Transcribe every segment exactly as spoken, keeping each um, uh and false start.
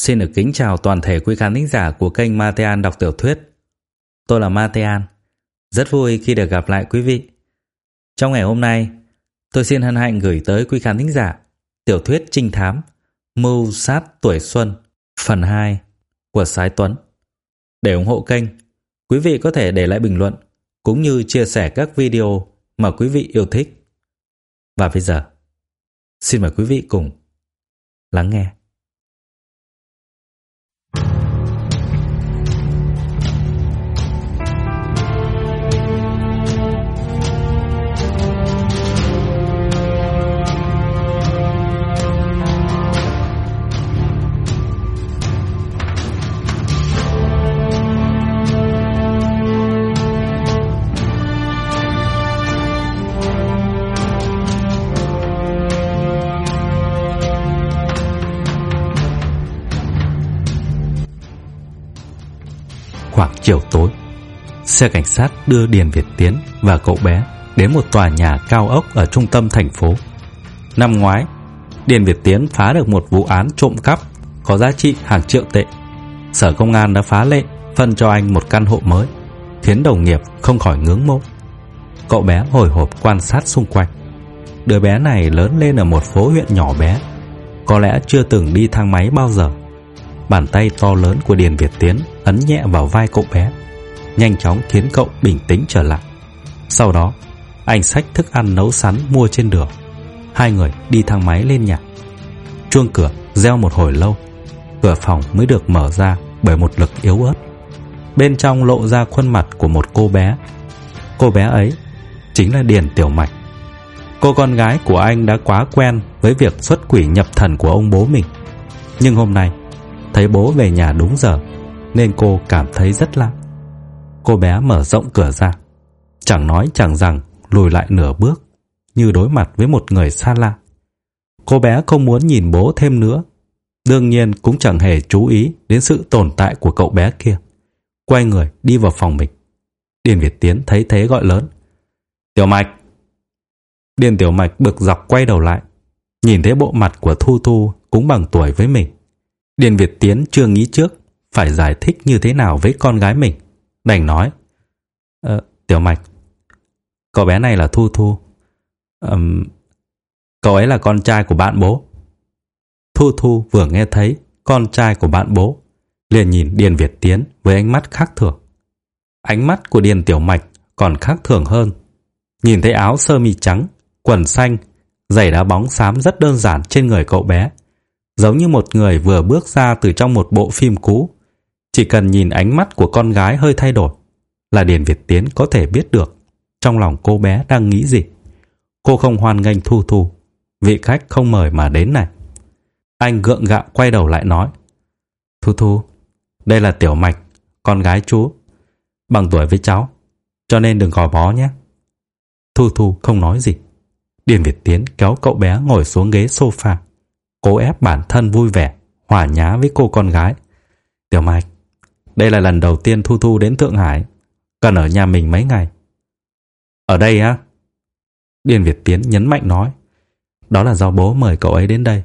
Xin được kính chào toàn thể quý khán thính giả của kênh Matean đọc tiểu thuyết. Tôi là Matean, rất vui khi được gặp lại quý vị. Trong ngày hôm nay, tôi xin hân hạnh gửi tới quý khán thính giả tiểu thuyết trinh thám Mưu sát tuổi xuân phần hai của Sái Tuấn. Để ủng hộ kênh, quý vị có thể để lại bình luận cũng như chia sẻ các video mà quý vị yêu thích. Và bây giờ, xin mời quý vị cùng lắng nghe. Khoảng chiều tối, xe cảnh sát đưa Điền Việt Tiến và cậu bé đến một tòa nhà cao ốc ở trung tâm thành phố. Năm ngoái, Điền Việt Tiến phá được một vụ án trộm cắp có giá trị hàng triệu tệ. Sở công an đã phá lệ phân cho anh một căn hộ mới, khiến đồng nghiệp không khỏi ngưỡng mộ. Cậu bé hồi hộp quan sát xung quanh. Đứa bé này lớn lên ở một phố huyện nhỏ bé, có lẽ chưa từng đi thang máy bao giờ. Bàn tay to lớn của Điền Việt Tiến ấn nhẹ vào vai cậu bé, nhanh chóng khiến cậu bình tĩnh trở lại. Sau đó, anh xách thức ăn nấu sẵn mua trên đường. Hai người đi thang máy lên nhà. Chuông cửa reo một hồi lâu, cửa phòng mới được mở ra bởi một lực yếu ớt. Bên trong lộ ra khuôn mặt của một cô bé. Cô bé ấy chính là Điền Tiểu Mạch. Cô con gái của anh đã quá quen với việc xuất quỷ nhập thần của ông bố mình, nhưng hôm nay thấy bố về nhà đúng giờ nên cô cảm thấy rất lạ. Cô bé mở rộng cửa ra, chẳng nói chẳng rằng lùi lại nửa bước, như đối mặt với một người xa lạ. Cô bé không muốn nhìn bố thêm nữa, đương nhiên cũng chẳng hề chú ý đến sự tồn tại của cậu bé kia. Quay người đi vào phòng mình. Điền Việt Tiến thấy thế gọi lớn: "Tiểu Mạch!" Điền Tiểu Mạch bực dọc quay đầu lại, nhìn thấy bộ mặt của Thu Thu cũng bằng tuổi với mình. Điền Việt Tiến chưa nghĩ trước phải giải thích như thế nào với con gái mình, đành nói: ờ, Tiểu Mạch, cậu bé này là Thu Thu. Ừm, cậu ấy là con trai của bạn bố. Thu Thu vừa nghe thấy con trai của bạn bố, liền nhìn Điền Việt Tiến với ánh mắt khác thường. Ánh mắt của Điền Tiểu Mạch còn khác thường hơn. Nhìn thấy áo sơ mi trắng, quần xanh, giày đá bóng xám rất đơn giản trên người cậu bé, giống như một người vừa bước ra từ trong một bộ phim cũ. Chỉ cần nhìn ánh mắt của con gái hơi thay đổi là Điền Việt Tiến có thể biết được trong lòng cô bé đang nghĩ gì. Cô không hoan nghênh Thu Thu, vị khách không mời mà đến này. Anh gượng gạo quay đầu lại nói: Thu Thu, đây là Tiểu Mạch, con gái chú, bằng tuổi với cháu, cho nên đừng gò bó nhé. Thu Thu không nói gì. Điền Việt Tiến kéo cậu bé ngồi xuống ghế sofa, cố ép bản thân vui vẻ, hòa nhã với cô con gái. Tiểu Mạch, đây là lần đầu tiên Thu Thu đến Thượng Hải, cần ở nhà mình mấy ngày. Ở đây á? Điền Việt Tiến nhấn mạnh nói: Đó là do bố mời cậu ấy đến đây.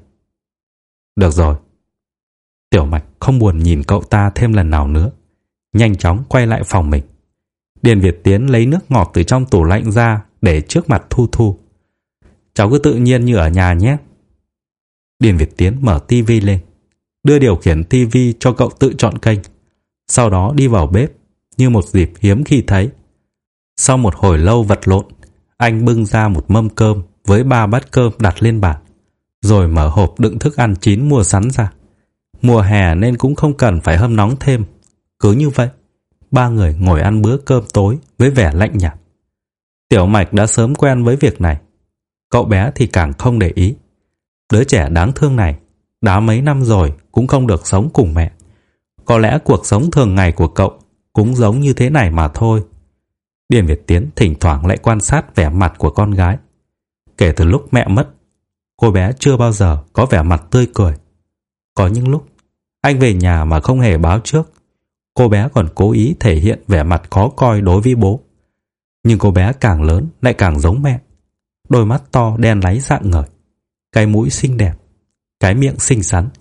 Được rồi. Tiểu Mạch không buồn nhìn cậu ta thêm lần nào nữa, nhanh chóng quay lại phòng mình. Điền Việt Tiến lấy nước ngọt từ trong tủ lạnh ra để trước mặt Thu Thu. Cháu cứ tự nhiên như ở nhà nhé. Điền Việt Tiến mở tivi lên, đưa điều khiển tivi cho cậu tự chọn kênh, sau đó đi vào bếp như một dịp hiếm khi thấy. Sau một hồi lâu vật lộn, anh bưng ra một mâm cơm với ba bát cơm đặt lên bàn, rồi mở hộp đựng thức ăn chín mua sẵn ra. Mùa hè nên cũng không cần phải hâm nóng thêm. Cứ như vậy, ba người ngồi ăn bữa cơm tối với vẻ lạnh nhạt. Tiểu Mạch đã sớm quen với việc này, cậu bé thì càng không để ý. Đứa trẻ đáng thương này đã mấy năm rồi cũng không được sống cùng mẹ. Có lẽ cuộc sống thường ngày của cậu cũng giống như thế này mà thôi. Điền Việt Tiến thỉnh thoảng lại quan sát vẻ mặt của con gái. Kể từ lúc mẹ mất, cô bé chưa bao giờ có vẻ mặt tươi cười. Có những lúc anh về nhà mà không hề báo trước, cô bé còn cố ý thể hiện vẻ mặt khó coi đối với bố. Nhưng cô bé càng lớn lại càng giống mẹ. Đôi mắt to đen láy rạng ngời, cái mũi xinh đẹp, cái miệng xinh xắn,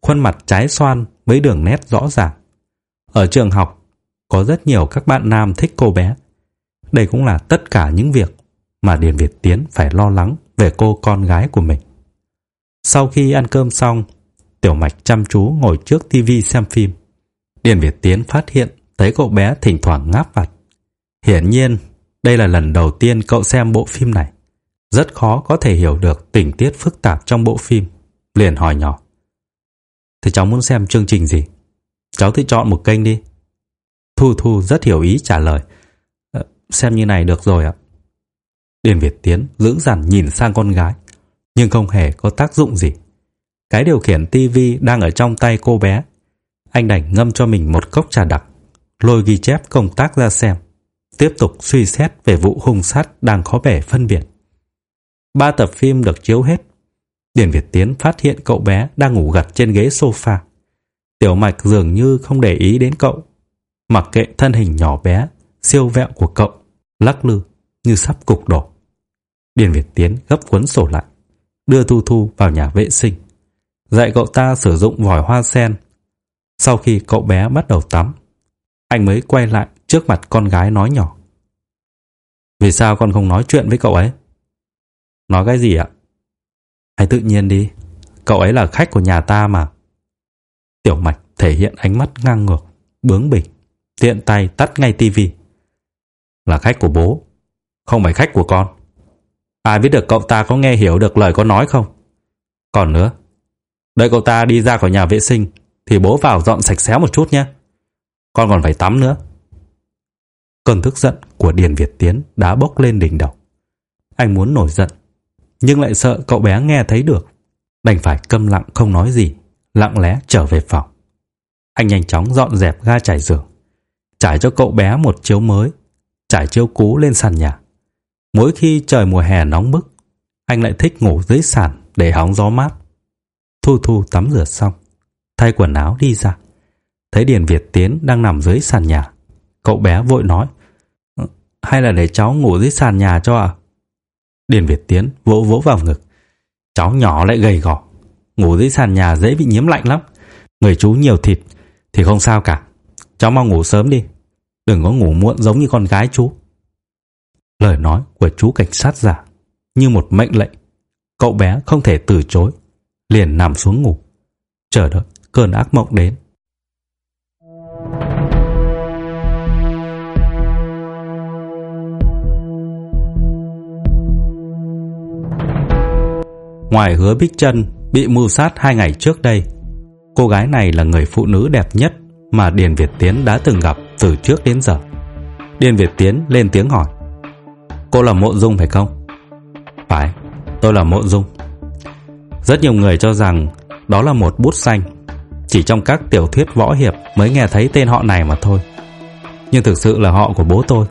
khuôn mặt trái xoan với đường nét rõ ràng. Ở trường học, có rất nhiều các bạn nam thích cô bé. Đây cũng là tất cả những việc mà Điền Việt Tiến phải lo lắng về cô con gái của mình. Sau khi ăn cơm xong, Tiểu Mạch chăm chú ngồi trước tivi xem phim. Điền Việt Tiến phát hiện thấy cậu bé thỉnh thoảng ngáp vặt. Hiển nhiên, đây là lần đầu tiên cậu xem bộ phim này. Rất khó có thể hiểu được tình tiết phức tạp trong bộ phim. Liền hỏi nhỏ: "Thế cháu muốn xem chương trình gì? Cháu tự chọn một kênh đi." Thu Thu rất hiểu ý trả lời: ờ, "Xem như này được rồi ạ." Điền Việt Tiến dữ dằn nhìn sang con gái, nhưng không hề có tác dụng gì. Cái điều khiển tivi đang ở trong tay cô bé. Anh đành ngâm cho mình một cốc trà đặc, lôi ghi chép công tác ra xem, tiếp tục suy xét về vụ hung sát đang khó bề phân biệt. Ba tập phim được chiếu hết. Điền Việt Tiến phát hiện cậu bé đang ngủ gật trên ghế sofa. Tiểu Mạch dường như không để ý đến cậu, mặc kệ thân hình nhỏ bé, siêu vẹo của cậu lắc lư như sắp cục đổ. Điền Việt Tiến gấp cuốn sổ lại, đưa Thu Thu vào nhà vệ sinh, dạy cậu ta sử dụng vòi hoa sen. Sau khi cậu bé bắt đầu tắm, anh mới quay lại trước mặt con gái nói nhỏ: "Vì sao con không nói chuyện với cậu ấy?" "Nói cái gì ạ?" "Hãy tự nhiên đi, cậu ấy là khách của nhà ta mà." Tiểu Mạch thể hiện ánh mắt ngang ngược, bướng bỉnh, tiện tay tắt ngay tivi. "Là khách của bố, không phải khách của con. Ai biết được cậu ta có nghe hiểu được lời con nói không? Còn nữa, đợi cậu ta đi ra khỏi nhà vệ sinh thì bố vào dọn sạch sẽ một chút nhé. Con còn phải tắm nữa." Cơn tức giận của Điền Việt Tiến đã bốc lên đỉnh đầu. Anh muốn nổi giận, nhưng lại sợ cậu bé nghe thấy được, đành phải câm lặng không nói gì, lặng lẽ trở về phòng. Anh nhanh chóng dọn dẹp ga trải giường, trải cho cậu bé một chiếu mới, trải chiếu cũ lên sàn nhà. Mỗi khi trời mùa hè nóng bức, anh lại thích ngủ dưới sàn để hóng gió mát. Thu Thu tắm rửa xong, thay quần áo đi ra, thấy Điền Việt Tiến đang nằm dưới sàn nhà. Cậu bé vội nói: "Hay là để cháu ngủ dưới sàn nhà cho ạ?" Điền Việt Tiến vỗ vỗ vào ngực: "Cháu nhỏ lại gầy gò, ngủ dưới sàn nhà dễ bị nhiễm lạnh lắm. Người chú nhiều thịt thì không sao cả. Cháu mau ngủ sớm đi, đừng có ngủ muộn giống như con gái chú." Lời nói của chú cảnh sát giả như một mệnh lệnh. Cậu bé không thể từ chối, liền nằm xuống ngủ, chờ đợi cơn ác mộng đến. Ngoài Hứa Bích Trân bị mưu sát hai ngày trước đây, cô gái này là người phụ nữ đẹp nhất mà Điền Việt Tiến đã từng gặp từ trước đến giờ. Điền Việt Tiến lên tiếng hỏi: "Cô là Mộ Dung phải không?" "Phải, tôi là Mộ Dung." Rất nhiều người cho rằng đó là một bút xanh, chỉ trong các tiểu thuyết võ hiệp mới nghe thấy tên họ này mà thôi. Nhưng thực sự là họ của bố tôi.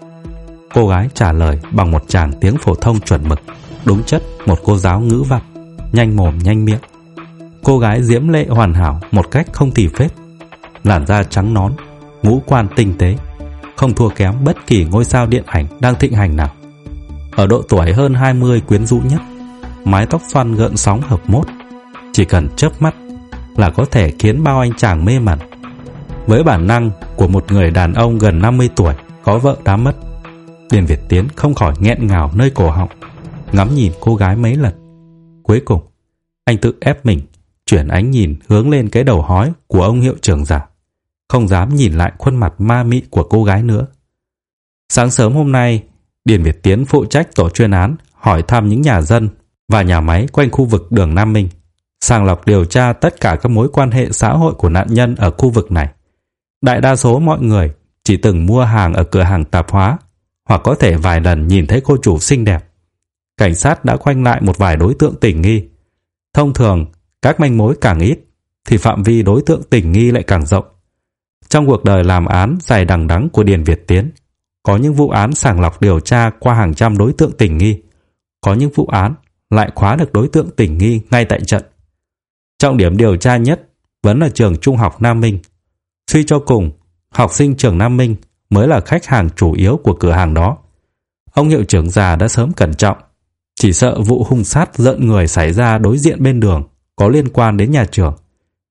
Cô gái trả lời bằng một tràng tiếng phổ thông chuẩn mực, đúng chất một cô giáo ngữ văn, nhanh mồm nhanh miệng. Cô gái diễm lệ hoàn hảo một cách không tì vết, làn da trắng nõn, ngũ quan tinh tế, không thua kém bất kỳ ngôi sao điện ảnh đang thịnh hành nào. Ở độ tuổi hơn hai mươi quyến rũ nhất, mái tóc xoăn gợn sóng hợp mốt, chỉ cần chớp mắt là có thể khiến bao anh chàng mê mẩn. Với bản năng của một người đàn ông gần năm mươi tuổi có vợ đã mất, Điền Việt Tiến không khỏi nghẹn ngào nơi cổ họng, ngắm nhìn cô gái mấy lần. Cuối cùng, anh tự ép mình chuyển ánh nhìn hướng lên cái đầu hói của ông hiệu trưởng già, không dám nhìn lại khuôn mặt ma mị của cô gái nữa. Sáng sớm hôm nay, Điền Việt Tiến phụ trách tổ chuyên án hỏi thăm những nhà dân và nhà máy quanh khu vực đường Nam Minh, sàng lọc điều tra tất cả các mối quan hệ xã hội của nạn nhân ở khu vực này. Đại đa số mọi người chỉ từng mua hàng ở cửa hàng tạp hóa, hoặc có thể vài lần nhìn thấy cô chủ xinh đẹp. Cảnh sát đã khoanh lại một vài đối tượng tình nghi. Thông thường, các manh mối càng ít thì phạm vi đối tượng tình nghi lại càng rộng. Trong cuộc đời làm án dài đằng đẵng của Điền Việt Tiến, có những vụ án sàng lọc điều tra qua hàng trăm đối tượng tình nghi, có những vụ án lại khóa được đối tượng tình nghi ngay tại trận. Trọng điểm điều tra nhất vẫn là trường trung học Nam Minh. Suy cho cùng, học sinh trường Nam Minh mới là khách hàng chủ yếu của cửa hàng đó. Ông hiệu trưởng già đã sớm cẩn trọng, chỉ sợ vụ hung sát giận người xảy ra đối diện bên đường có liên quan đến nhà trường,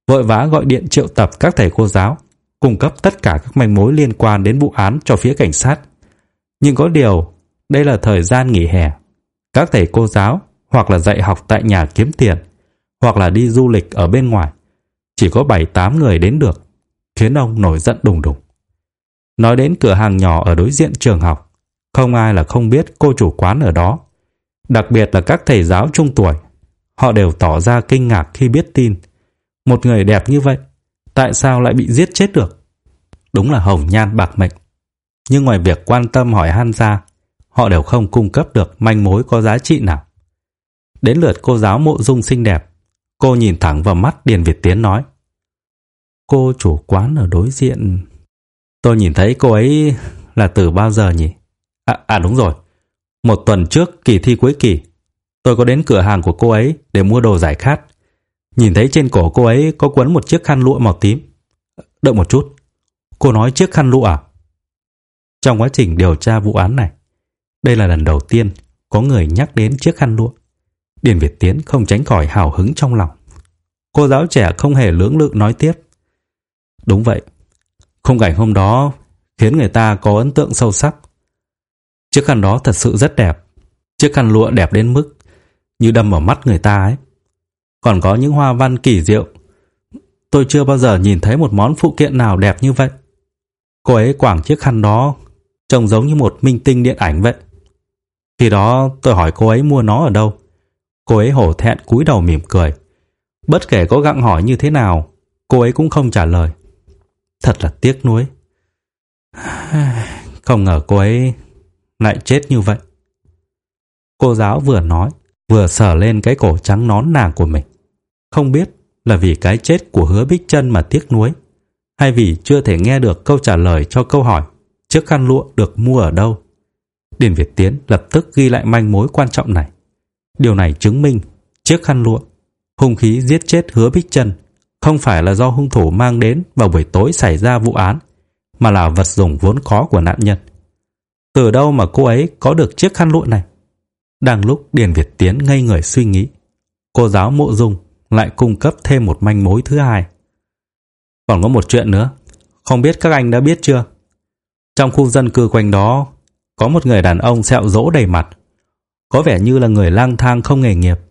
vội vã gọi điện triệu tập các thầy cô giáo, cung cấp tất cả các manh mối liên quan đến vụ án cho phía cảnh sát. Nhưng có điều, đây là thời gian nghỉ hè. Các thầy cô giáo hoặc là dạy học tại nhà kiếm tiền, hoặc là đi du lịch ở bên ngoài. Chỉ có bảy tám người đến được, khiến ông nổi giận đùng đùng. Nói đến cửa hàng nhỏ ở đối diện trường học, không ai là không biết cô chủ quán ở đó. Đặc biệt là các thầy giáo trung tuổi, họ đều tỏ ra kinh ngạc khi biết tin. Một người đẹp như vậy, tại sao lại bị giết chết được? Đúng là hồng nhan bạc mệnh. Nhưng ngoài việc quan tâm hỏi han ra, họ đều không cung cấp được manh mối có giá trị nào. Đến lượt cô giáo Mộ Dung xinh đẹp, cô nhìn thẳng vào mắt Điền Việt Tiến nói: Cô chủ quán ở đối diện, tôi nhìn thấy cô ấy là từ bao giờ nhỉ? À, à đúng rồi, một tuần trước kỳ thi cuối kỳ, tôi có đến cửa hàng của cô ấy để mua đồ giải khát. Nhìn thấy trên cổ cô ấy có quấn một chiếc khăn lụa màu tím. Đợi một chút, cô nói chiếc khăn lụa à? Trong quá trình điều tra vụ án này, đây là lần đầu tiên có người nhắc đến chiếc khăn lụa. Điền Việt Tiến không tránh khỏi hào hứng trong lòng. Cô giáo trẻ không hề lưỡng lự nói tiếp: Đúng vậy, khung cảnh hôm đó khiến người ta có ấn tượng sâu sắc. Chiếc khăn đó thật sự rất đẹp. Chiếc khăn lụa đẹp đến mức như đâm vào mắt người ta ấy. Còn có những hoa văn kỳ diệu. Tôi chưa bao giờ nhìn thấy một món phụ kiện nào đẹp như vậy. Cô ấy quàng chiếc khăn đó trông giống như một minh tinh điện ảnh vậy. Khi đó tôi hỏi cô ấy mua nó ở đâu. Cô ấy hổ thẹn cúi đầu mỉm cười. Bất kể có gặng hỏi như thế nào, cô ấy cũng không trả lời. Thật là tiếc nuối. Không ngờ cô ấy lại chết như vậy. Cô giáo vừa nói, vừa sờ lên cái cổ trắng nón nàng của mình. Không biết là vì cái chết của Hứa Bích Trân mà tiếc nuối, hay vì chưa thể nghe được câu trả lời cho câu hỏi chiếc khăn lụa được mua ở đâu. Điền Việt Tiến lập tức ghi lại manh mối quan trọng này. Điều này chứng minh chiếc khăn lụa, hung khí giết chết Hứa Bích Trân, không phải là do hung thủ mang đến vào buổi tối xảy ra vụ án, mà là vật dụng vốn có của nạn nhân. Từ đâu mà cô ấy có được chiếc khăn lụa này? Đang lúc Điền Việt Tiến ngây người suy nghĩ, cô giáo Mộ Dung lại cung cấp thêm một manh mối thứ hai. Còn có một chuyện nữa, không biết các anh đã biết chưa? Trong khu dân cư quanh đó có một người đàn ông sẹo rỗ đầy mặt, có vẻ như là người lang thang không nghề nghiệp.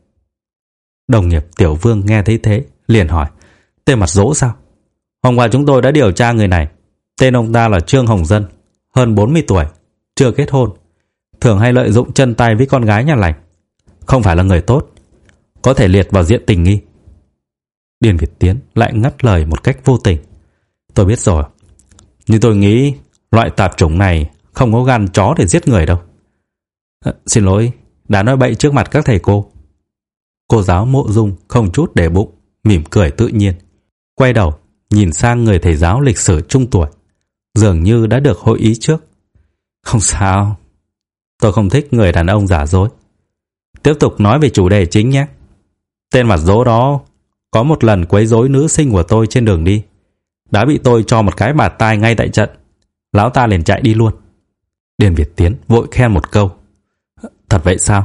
Đồng nghiệp Tiểu Vương nghe thấy thế liền hỏi: Tên mặt rỗ sao? Hôm qua chúng tôi đã điều tra người này. Tên ông ta là Trương Hồng Dân, hơn bốn mươi tuổi, chưa kết hôn, thường hay lợi dụng chân tay với con gái nhà lành, không phải là người tốt, có thể liệt vào diện tình nghi. Điền Việt Tiến lại ngắt lời một cách vô tình: Tôi biết rồi, nhưng tôi nghĩ loại tạp chủng này không có gan chó để giết người đâu. À, xin lỗi, đã nói bậy trước mặt các thầy cô. Cô giáo Mộ Dung không chút để bụng, mỉm cười tự nhiên, quay đầu nhìn sang người thầy giáo lịch sử trung tuổi, dường như đã được hội ý trước. Không sao, tôi không thích người đàn ông giả dối. Tiếp tục nói về chủ đề chính nhé. Tên mặt dỗ đó có một lần quấy rối nữ sinh của tôi trên đường đi, đã bị tôi cho một cái bạt tai ngay tại trận. Lão ta liền chạy đi luôn. Điền Việt Tiến vội khen một câu: Thật vậy sao?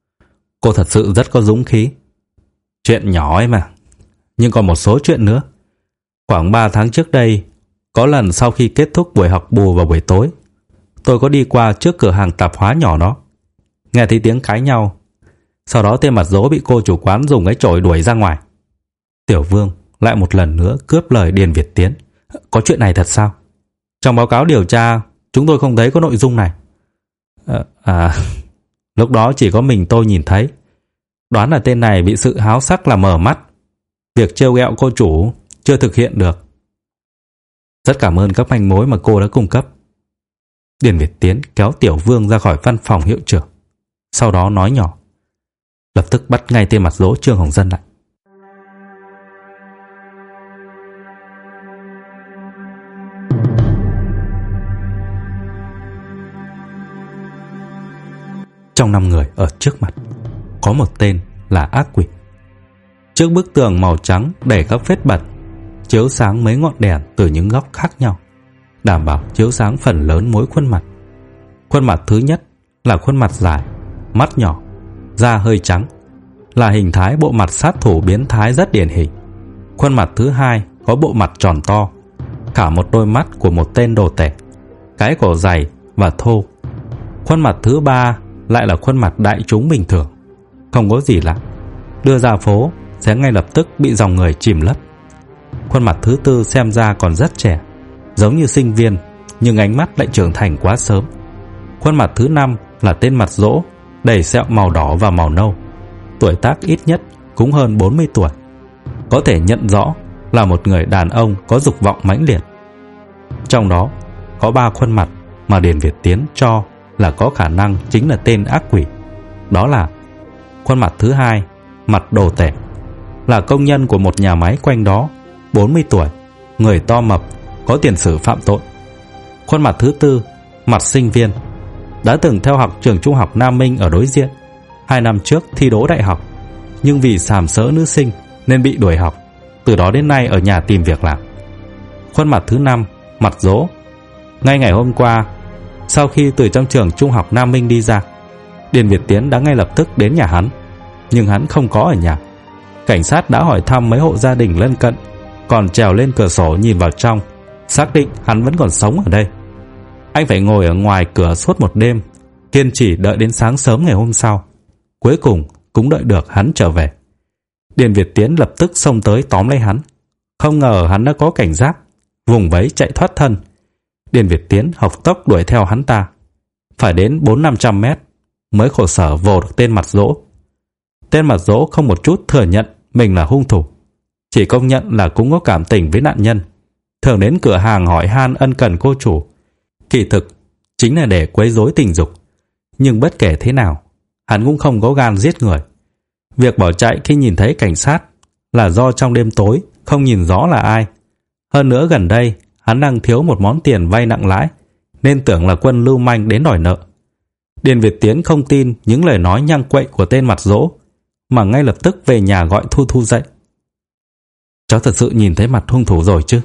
Cô thật sự rất có dũng khí. Chuyện nhỏ ấy mà. Nhưng còn một số chuyện nữa. Khoảng ba tháng trước đây, có lần sau khi kết thúc buổi học bù vào buổi tối, tôi có đi qua trước cửa hàng tạp hóa nhỏ đó, nghe thấy tiếng cãi nhau. Sau đó tên mặt dỗ bị cô chủ quán dùng cái chổi đuổi ra ngoài. Tiểu Vương lại một lần nữa cướp lời Điền Việt Tiến: Có chuyện này thật sao? Trong báo cáo điều tra chúng tôi không thấy có nội dung này. À, à lúc đó chỉ có mình tôi nhìn thấy. Đoán là tên này bị sự háo sắc làm mở mắt. Việc trêu ghẹo cô chủ chưa thực hiện được. Rất cảm ơn các manh mối mà cô đã cung cấp. Điền Việt Tiến kéo Tiểu Vương ra khỏi văn phòng hiệu trưởng, sau đó nói nhỏ: Lập tức bắt ngay tên mặt dỗ Trương Hồng Dân lại. Trong năm người ở trước mặt, có một tên là ác quỷ. Trước bức tường màu trắng đầy các vết bẩn, chiếu sáng mấy ngọn đèn từ những góc khác nhau, đảm bảo chiếu sáng phần lớn mỗi khuôn mặt. Khuôn mặt thứ nhất là khuôn mặt dài, mắt nhỏ, da hơi trắng, là hình thái bộ mặt sát thủ biến thái rất điển hình. Khuôn mặt thứ hai có bộ mặt tròn to, cả một đôi mắt của một tên đồ tể, cái cổ dày và thô. Khuôn mặt thứ ba lại là khuôn mặt đại chúng bình thường, không có gì lạ, đưa ra phố sẽ ngay lập tức bị dòng người chìm lấp. Khuôn mặt thứ tư xem ra còn rất trẻ, giống như sinh viên, nhưng ánh mắt lại trưởng thành quá sớm. Khuôn mặt thứ năm là tên mặt rỗ, đầy sẹo màu đỏ và màu nâu, tuổi tác ít nhất cũng hơn bốn mươi tuổi, có thể nhận rõ là một người đàn ông có dục vọng mãnh liệt. Trong đó có ba khuôn mặt mà Điền Việt Tiến cho là có khả năng chính là tên ác quỷ. Đó là khuôn mặt thứ hai, mặt đồ tể, là công nhân của một nhà máy quanh đó, bốn mươi tuổi, người to mập, có tiền sử phạm tội. Khuôn mặt thứ tư, mặt sinh viên, đã từng theo học trường trung học Nam Minh ở đối diện, hai năm trước thi đỗ đại học, nhưng vì sàm sỡ nữ sinh nên bị đuổi học, từ đó đến nay ở nhà tìm việc làm. Khuôn mặt thứ năm, mặt rỗ, ngay ngày hôm qua, sau khi từ trong trường trung học Nam Minh đi ra, Điền Việt Tiến đã ngay lập tức đến nhà hắn, nhưng hắn không có ở nhà. Cảnh sát đã hỏi thăm mấy hộ gia đình lân cận, còn trèo lên cửa sổ nhìn vào trong, xác định hắn vẫn còn sống ở đây. Anh phải ngồi ở ngoài cửa suốt một đêm, kiên trì đợi đến sáng sớm ngày hôm sau. Cuối cùng cũng đợi được hắn trở về. Điền Việt Tiến lập tức xông tới tóm lấy hắn. Không ngờ hắn đã có cảnh giác, vùng vẫy chạy thoát thân. Điền Việt Tiến học tốc đuổi theo hắn ta, phải đến bốn năm trăm mét mới khổ sở vồ được tên mặt rỗ. Tên mặt rỗ không một chút thừa nhận mình là hung thủ, chỉ công nhận là cũng có cảm tình với nạn nhân, thường đến cửa hàng hỏi han ân cần cô chủ. Kỳ thực chính là để quấy rối tình dục. Nhưng bất kể thế nào, hắn cũng không có gan giết người. Việc bỏ chạy khi nhìn thấy cảnh sát là do trong đêm tối không nhìn rõ là ai. Hơn nữa gần đây hắn đang thiếu một món tiền vay nặng lãi, nên tưởng là quân lưu manh đến đòi nợ. Điền Việt Tiến không tin những lời nói nhăng quậy của tên mặt rỗ, mà ngay lập tức về nhà gọi Thu Thu dậy. Cháu thật sự nhìn thấy mặt hung thủ rồi chứ?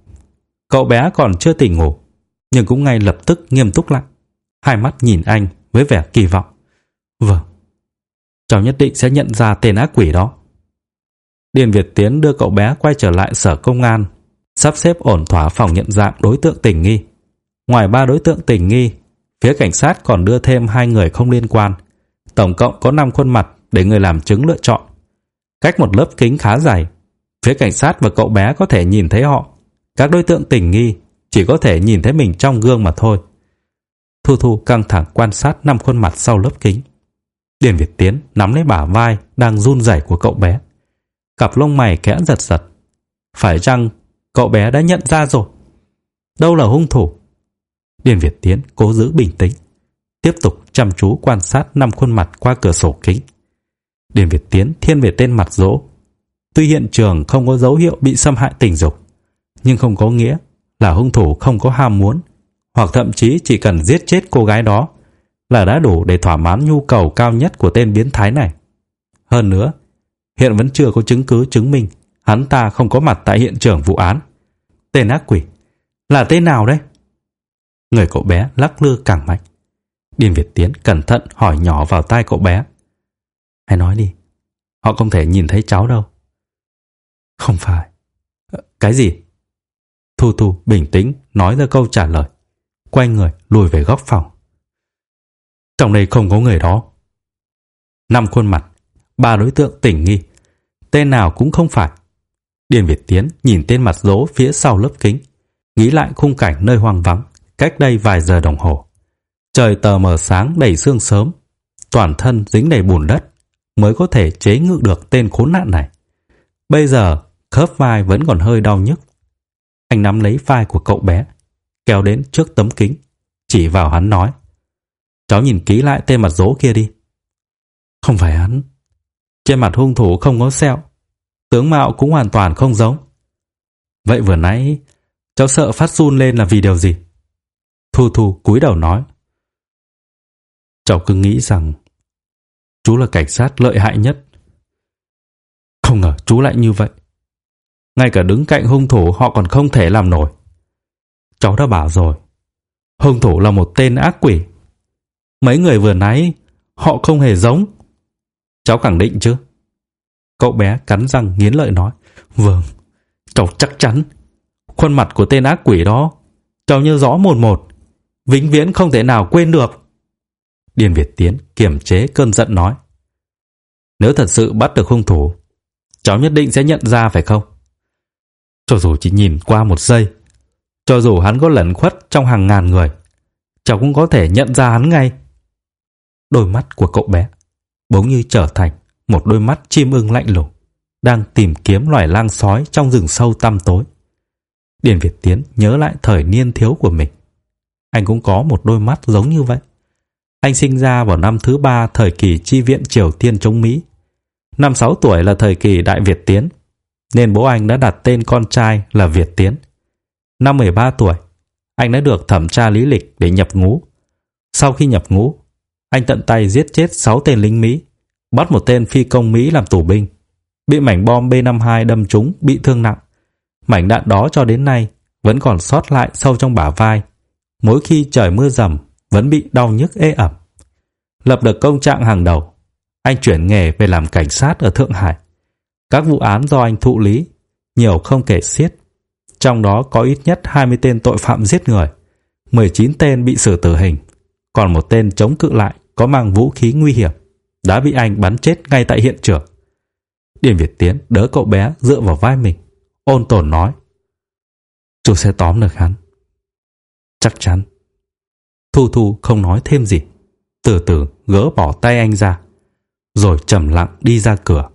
Cậu bé còn chưa tỉnh ngủ, nhưng cũng ngay lập tức nghiêm túc lại, hai mắt nhìn anh với vẻ kỳ vọng. Vâng, cháu nhất định sẽ nhận ra tên ác quỷ đó. Điền Việt Tiến đưa cậu bé quay trở lại sở công an, sắp xếp ổn thỏa phòng nhận dạng đối tượng tình nghi. Ngoài ba đối tượng tình nghi, phía cảnh sát còn đưa thêm hai người không liên quan. Tổng cộng có năm khuôn mặt để người làm chứng lựa chọn. Cách một lớp kính khá dày, phía cảnh sát và cậu bé có thể nhìn thấy họ. Các đối tượng tình nghi chỉ có thể nhìn thấy mình trong gương mà thôi. Thu Thu căng thẳng quan sát năm khuôn mặt sau lớp kính. Điền Việt Tiến nắm lấy bả vai đang run rẩy của cậu bé, cặp lông mày khẽ giật giật. Phải chăng cậu bé đã nhận ra rồi? Đâu là hung thủ? Điền Việt Tiến cố giữ bình tĩnh, tiếp tục chăm chú quan sát năm khuôn mặt qua cửa sổ kính. Điền Việt Tiến thiên về tên mặt rỗ. Tuy hiện trường không có dấu hiệu bị xâm hại tình dục, nhưng không có nghĩa là hung thủ không có ham muốn, hoặc thậm chí chỉ cần giết chết cô gái đó là đã đủ để thỏa mãn nhu cầu cao nhất của tên biến thái này. Hơn nữa, hiện vẫn chưa có chứng cứ chứng minh hắn ta không có mặt tại hiện trường vụ án. Tên ác quỷ là tên nào đấy? Người cậu bé lắc lư càng mạnh. Điền Việt Tiến cẩn thận hỏi nhỏ vào tai cậu bé. Hãy nói đi, họ không thể nhìn thấy cháu đâu. Không phải. Cái gì? Thu Thu bình tĩnh nói ra câu trả lời, quay người lùi về góc phòng. Trong đây không có người đó. Năm khuôn mặt, ba đối tượng tình nghi, tên nào cũng không phải. Điền Việt Tiến nhìn tên mặt rỗ phía sau lớp kính, nghĩ lại khung cảnh nơi hoang vắng cách đây vài giờ đồng hồ. Trời tờ mờ sáng đầy sương sớm, toàn thân dính đầy bùn đất mới có thể chế ngự được tên khốn nạn này. Bây giờ khớp vai vẫn còn hơi đau nhức. Anh nắm lấy vai của cậu bé, kéo đến trước tấm kính, chỉ vào hắn nói: Cháu nhìn kỹ lại tên mặt rỗ kia đi. Không phải hắn. Trên mặt hung thủ không có sẹo, tướng mạo cũng hoàn toàn không giống. Vậy vừa nãy cháu sợ phát run lên là vì điều gì? Thu Thu cúi đầu nói: Cháu cứ nghĩ rằng chú là cảnh sát lợi hại nhất. Không ngờ chú lại như vậy. Ngay cả đứng cạnh hung thủ họ còn không thể làm nổi. Cháu đã bảo rồi, hung thủ là một tên ác quỷ. Mấy người vừa nãy họ không hề giống. Cháu khẳng định chứ? Cậu bé cắn răng nghiến lợi nói: Vâng, Cháu chắc chắn khuôn mặt của tên ác quỷ đó cháu nhớ rõ một một, vĩnh viễn không thể nào quên được. Điền Việt Tiến kiềm chế cơn giận nói. Nếu thật sự bắt được hung thủ, cháu nhất định sẽ nhận ra phải không? Cho dù chỉ nhìn qua một giây, cho dù hắn có lẩn khuất trong hàng ngàn người, cháu cũng có thể nhận ra hắn ngay. Đôi mắt của cậu bé bỗng như trở thành một đôi mắt chim ưng lạnh lùng, đang tìm kiếm loài lang sói trong rừng sâu tăm tối. Điền Việt Tiến nhớ lại thời niên thiếu của mình. Anh cũng có một đôi mắt giống như vậy. Anh sinh ra vào năm thứ ba thời kỳ chi viện Triều Tiên chống Mỹ. Năm sáu tuổi là thời kỳ Đại Việt Tiến, nên bố anh đã đặt tên con trai là Việt Tiến. Năm mười ba tuổi, anh đã được thẩm tra lý lịch để nhập ngũ. Sau khi nhập ngũ, anh tận tay giết chết sáu tên lính Mỹ, bắt một tên phi công Mỹ làm tù binh, bị mảnh bom B năm mươi hai đâm trúng bị thương nặng. Mảnh đạn đó cho đến nay vẫn còn sót lại sâu trong bả vai. Mỗi khi trời mưa rầm vẫn bị đau nhức ê ẩm. Lập được công trạng hàng đầu, anh chuyển nghề về làm cảnh sát ở Thượng Hải. Các vụ án do anh thụ lý nhiều không kể xiết, trong đó có ít nhất hai mươi tên tội phạm giết người, mười chín tên bị xử tử hình, còn một tên chống cự lại có mang vũ khí nguy hiểm đã bị anh bắn chết ngay tại hiện trường. Điền Việt Tiến đỡ cậu bé dựa vào vai mình, ôn tồn nói. Chú sẽ tóm được hắn. Chắc chắn. Thu Thu không nói thêm gì, từ từ gỡ bỏ tay anh ra, rồi trầm lặng đi ra cửa.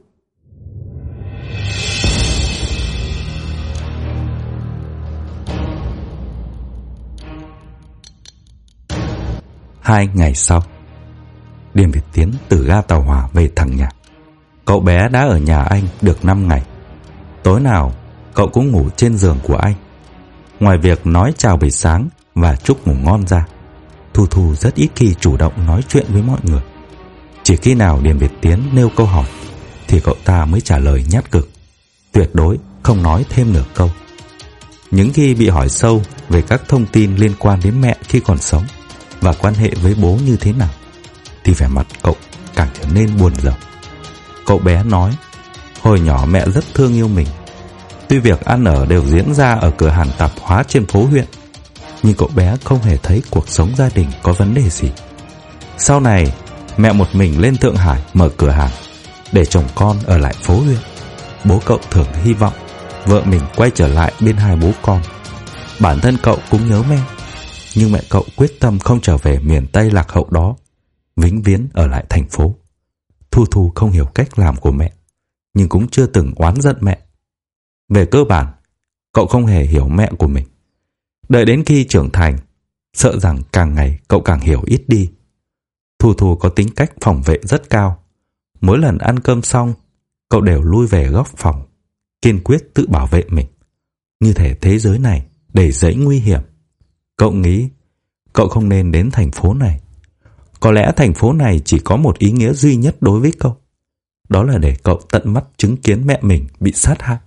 Hai ngày sau, Điền Việt Tiến từ ga tàu hỏa về thẳng nhà. Cậu bé đã ở nhà anh được năm ngày. Tối nào cậu cũng ngủ trên giường của anh. Ngoài việc nói chào buổi sáng và chúc ngủ ngon ra, Thu Thu rất ít khi chủ động nói chuyện với mọi người. Chỉ khi nào Điền Việt Tiến nêu câu hỏi thì cậu ta mới trả lời nhát cực, tuyệt đối không nói thêm nửa câu. Những khi bị hỏi sâu về các thông tin liên quan đến mẹ khi còn sống và quan hệ với bố như thế nào, thì vẻ mặt cậu càng trở nên buồn rầu. Cậu bé nói hồi nhỏ mẹ rất thương yêu mình. Tuy việc ăn ở đều diễn ra ở cửa hàng tạp hóa trên phố huyện, nhưng cậu bé không hề thấy cuộc sống gia đình có vấn đề gì. Sau này, mẹ một mình lên Thượng Hải mở cửa hàng để chồng con ở lại phố huyện. Bố cậu thường hy vọng vợ mình quay trở lại bên hai bố con. Bản thân cậu cũng nhớ mẹ, nhưng mẹ cậu quyết tâm không trở về miền Tây lạc hậu đó, vĩnh viễn ở lại thành phố. Thu Thu không hiểu cách làm của mẹ, nhưng cũng chưa từng oán giận mẹ. Về cơ bản, cậu không hề hiểu mẹ của mình. Đợi đến khi trưởng thành, sợ rằng càng ngày cậu càng hiểu ít đi. Thu Thu có tính cách phòng vệ rất cao. Mỗi lần ăn cơm xong, cậu đều lui về góc phòng, kiên quyết tự bảo vệ mình. Như thể thế giới này đầy rẫy nguy hiểm. Cậu nghĩ cậu không nên đến thành phố này. Có lẽ thành phố này chỉ có một ý nghĩa duy nhất đối với cậu, đó là để cậu tận mắt chứng kiến mẹ mình bị sát hại.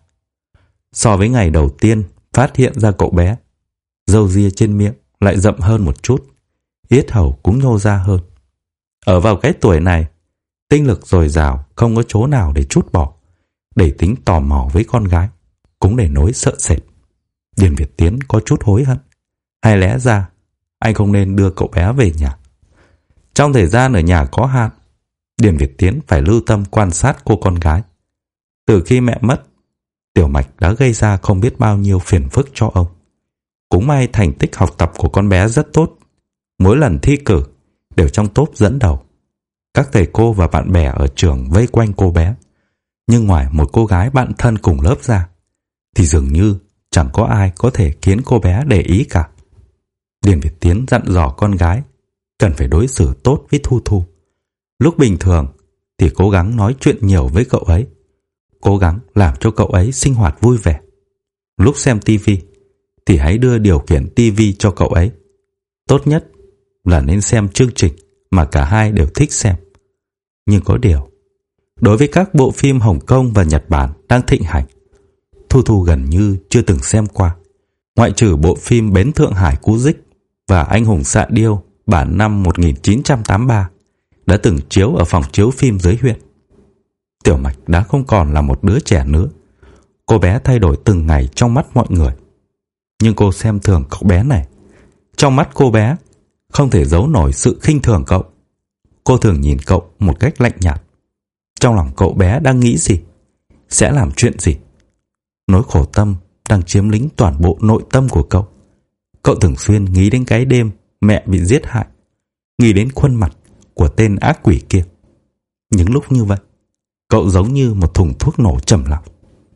So với ngày đầu tiên phát hiện ra cậu bé, râu ria trên miệng lại rậm hơn một chút, yết hầu cũng nhô ra hơn. Ở vào cái tuổi này, tinh lực dồi dào không có chỗ nào để trút bỏ, để tính tò mò với con gái, cũng để nỗi sợ sệt. Điền Việt Tiến có chút hối hận. Hay lẽ ra anh không nên đưa cậu bé về nhà. Trong thời gian ở nhà có hạn, Điền Việt Tiến phải lưu tâm quan sát cô con gái. Từ khi mẹ mất, Tiểu Mạch đã gây ra không biết bao nhiêu phiền phức cho ông. Cũng may thành tích học tập của con bé rất tốt. Mỗi lần thi cử đều trong top dẫn đầu. Các thầy cô và bạn bè ở trường vây quanh cô bé. Nhưng ngoài một cô gái bạn thân cùng lớp ra, thì dường như chẳng có ai có thể khiến cô bé để ý cả. Điền Việt Tiến dặn dò con gái cần phải đối xử tốt với Thu Thu. Lúc bình thường thì cố gắng nói chuyện nhiều với cậu ấy, cố gắng làm cho cậu ấy sinh hoạt vui vẻ. Lúc xem tivi thì hãy đưa điều khiển tivi cho cậu ấy. Tốt nhất là nên xem chương trình mà cả hai đều thích xem. Nhưng có điều, đối với các bộ phim Hồng Kông và Nhật Bản đang thịnh hành, Thu Thu gần như chưa từng xem qua, ngoại trừ bộ phim Bến Thượng Hải Cú Dích và Anh Hùng Xạ Điêu bản năm một nghìn chín trăm tám mươi ba đã từng chiếu ở phòng chiếu phim dưới huyện. Tiểu Mạch đã không còn là một đứa trẻ nữa. Cô bé thay đổi từng ngày trong mắt mọi người, nhưng cô xem thường cậu bé này. Trong mắt cô bé không thể giấu nổi sự khinh thường cậu. Cô thường nhìn cậu một cách lạnh nhạt. Trong lòng cậu bé đang nghĩ gì, sẽ làm chuyện gì. Nỗi khổ tâm đang chiếm lĩnh toàn bộ nội tâm của cậu. Cậu thường xuyên nghĩ đến cái đêm mẹ bị giết hại, nghĩ đến khuôn mặt của tên ác quỷ kia. Những lúc như vậy, cậu giống như một thùng thuốc nổ trầm lặng.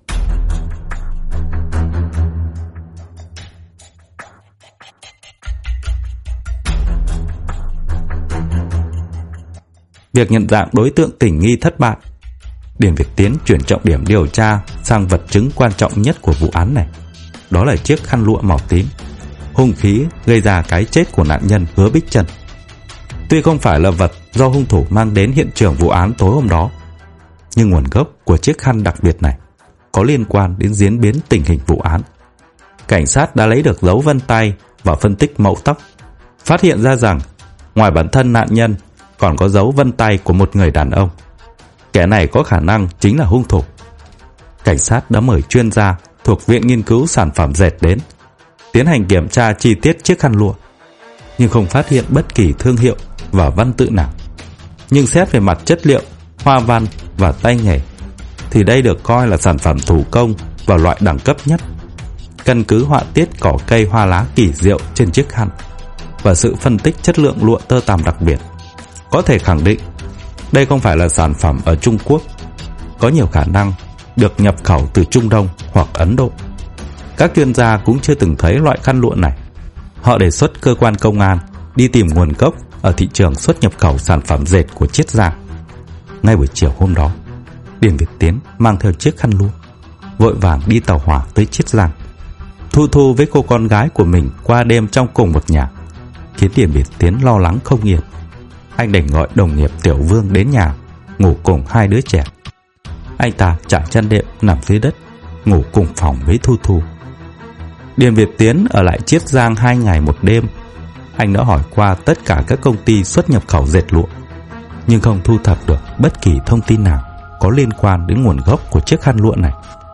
Việc nhận dạng đối tượng tình nghi thất bại, Điền Việt Tiến chuyển trọng điểm điều tra sang vật chứng quan trọng nhất của vụ án này. Đó là chiếc khăn lụa màu tím, hung khí gây ra cái chết của nạn nhân Hứa Bích Trân. Tuy không phải là vật do hung thủ mang đến hiện trường vụ án tối hôm đó, nhưng nguồn gốc của chiếc khăn đặc biệt này có liên quan đến diễn biến tình hình vụ án. Cảnh sát đã lấy được dấu vân tay và phân tích mẫu tóc, phát hiện ra rằng ngoài bản thân nạn nhân còn có dấu vân tay của một người đàn ông. Kẻ này có khả năng chính là hung thủ. Cảnh sát đã mời chuyên gia thuộc Viện Nghiên cứu Sản phẩm Dệt đến, tiến hành kiểm tra chi tiết chiếc khăn lụa, nhưng không phát hiện bất kỳ thương hiệu và văn tự nào. Nhưng xét về mặt chất liệu, hoa văn và tay nghề, thì đây được coi là sản phẩm thủ công và loại đẳng cấp nhất. Căn cứ họa tiết cỏ cây hoa lá kỳ diệu trên chiếc khăn và sự phân tích chất lượng lụa tơ tằm đặc biệt, có thể khẳng định đây không phải là sản phẩm ở Trung Quốc, có nhiều khả năng được nhập khẩu từ Trung Đông hoặc Ấn Độ. Các chuyên gia cũng chưa từng thấy loại khăn lụa này. Họ đề xuất cơ quan công an đi tìm nguồn gốc ở thị trường xuất nhập khẩu sản phẩm dệt của Chiết Giang. Ngay buổi chiều hôm đó, Điền Việt Tiến mang theo chiếc khăn lụa, vội vàng đi tàu hỏa tới Chiết Giang. Thu Thu với cô con gái của mình qua đêm trong cùng một nhà, khiến Điền Việt Tiến lo lắng không yên. Anh đành gọi đồng nghiệp Tiểu Vương đến nhà ngủ cùng hai đứa trẻ. Anh ta trải chăn đệm nằm dưới đất, ngủ cùng phòng với Thu Thu. Điền Việt Tiến ở lại Chiết Giang hai ngày một đêm. Anh đã hỏi qua tất cả các công ty xuất nhập khẩu dệt lụa, nhưng không thu thập được bất kỳ thông tin nào có liên quan đến nguồn gốc của chiếc khăn lụa này.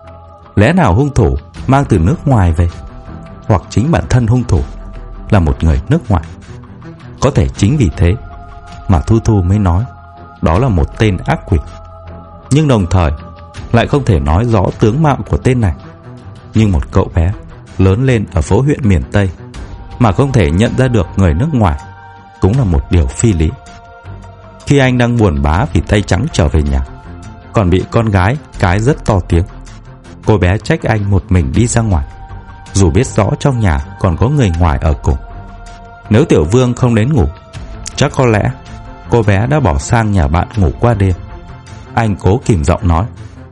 Lẽ nào hung thủ mang từ nước ngoài về, hoặc chính bản thân hung thủ là một người nước ngoài? Có thể chính vì thế mà Thu Thu mới nói đó là một tên ác quỷ, nhưng đồng thời lại không thể nói rõ tướng mạo của tên này. Nhưng một cậu bé lớn lên ở phố huyện miền Tây mà không thể nhận ra được người nước ngoài cũng là một điều phi lý. Khi anh đang buồn bã vì tay trắng trở về nhà, còn bị con gái cái rất to tiếng, cô bé trách anh một mình đi ra ngoài, dù biết rõ trong nhà còn có người ngoài ở cùng. Nếu Tiểu Vương không đến ngủ, chắc có lẽ cô bé đã bỏ sang nhà bạn ngủ qua đêm. Anh cố kìm giọng nói: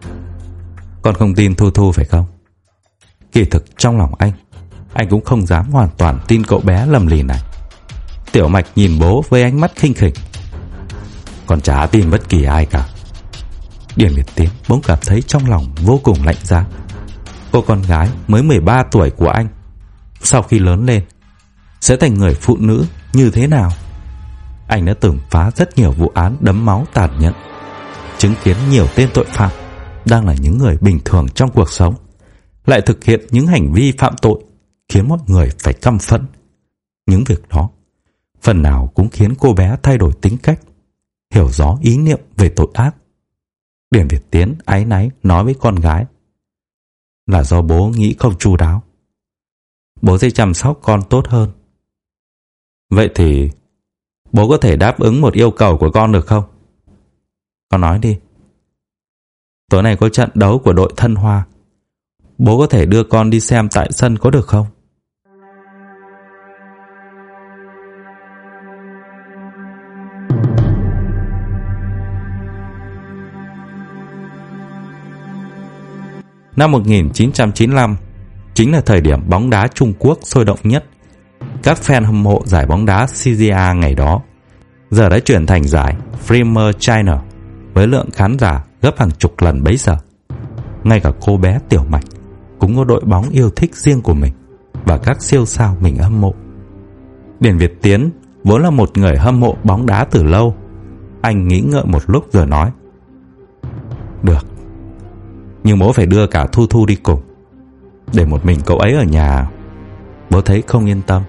"Con không tin Thu Thu phải không?" Kỳ thực trong lòng anh, anh cũng không dám hoàn toàn tin cậu bé lầm lì này. Tiểu Mạch nhìn bố với ánh mắt khinh khỉnh: "Con chả tin bất kỳ ai cả." Điền Việt Tiến bỗng cảm thấy trong lòng vô cùng lạnh giá. Cô con gái mới mười ba tuổi của anh, sau khi lớn lên sẽ thành người phụ nữ như thế nào? Anh đã từng phá rất nhiều vụ án đẫm máu tàn nhẫn, chứng kiến nhiều tên tội phạm đang là những người bình thường trong cuộc sống lại thực hiện những hành vi phạm tội khiến mọi người phải căm phẫn. Những việc đó phần nào cũng khiến cô bé thay đổi tính cách, hiểu rõ ý niệm về tội ác. Điền Việt Tiến áy náy nói với con gái: "Là do bố nghĩ không chu đáo. Bố sẽ chăm sóc con tốt hơn." "Vậy thì bố có thể đáp ứng một yêu cầu của con được không?" "Con nói đi." "Tối nay có trận đấu của đội Thân Hoa. Bố có thể đưa con đi xem tại sân có được không?" Năm một nghìn chín trăm chín mươi lăm chính là thời điểm bóng đá Trung Quốc sôi động nhất. Các fan hâm mộ giải bóng đá xê giê a ngày đó giờ đã chuyển thành giải Premier China với lượng khán giả gấp hàng chục lần bấy giờ. Ngay cả cô bé Tiểu Mạch cũng có đội bóng yêu thích riêng của mình và các siêu sao mình hâm mộ. Điền Việt Tiến vốn là một người hâm mộ bóng đá từ lâu. Anh nghĩ ngợi một lúc rồi nói: "Được, nhưng bố phải đưa cả Thu Thu đi cùng. Để một mình cậu ấy ở nhà, bố thấy không yên tâm.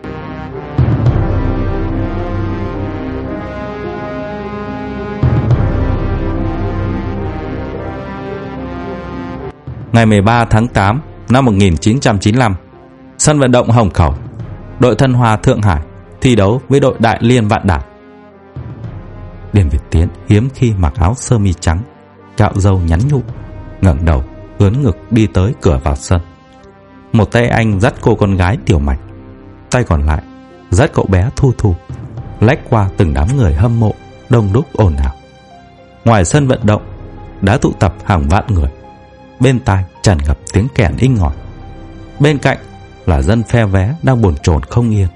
Ngày mười ba tháng tám năm một nghìn chín trăm chín mươi lăm, sân vận động Hồng Khẩu, đội Thân Hoa Thượng Hải thi đấu với đội Đại Liên Vạn Đạt. Điền Việt Tiến hiếm khi mặc áo sơ mi trắng, cạo râu nhắn nhụi, ngẩng đầu ướn ngực đi tới cửa vào sân. Một tay anh dắt cô con gái Tiểu Mạch, tay còn lại dắt cậu bé Thu Thu, lách qua từng đám người hâm mộ đông đúc ồn ào. Ngoài sân vận động đã tụ tập hàng vạn người, bên tai tràn ngập tiếng kèn inh ỏi. Bên cạnh là dân phe vé đang bồn chồn không yên,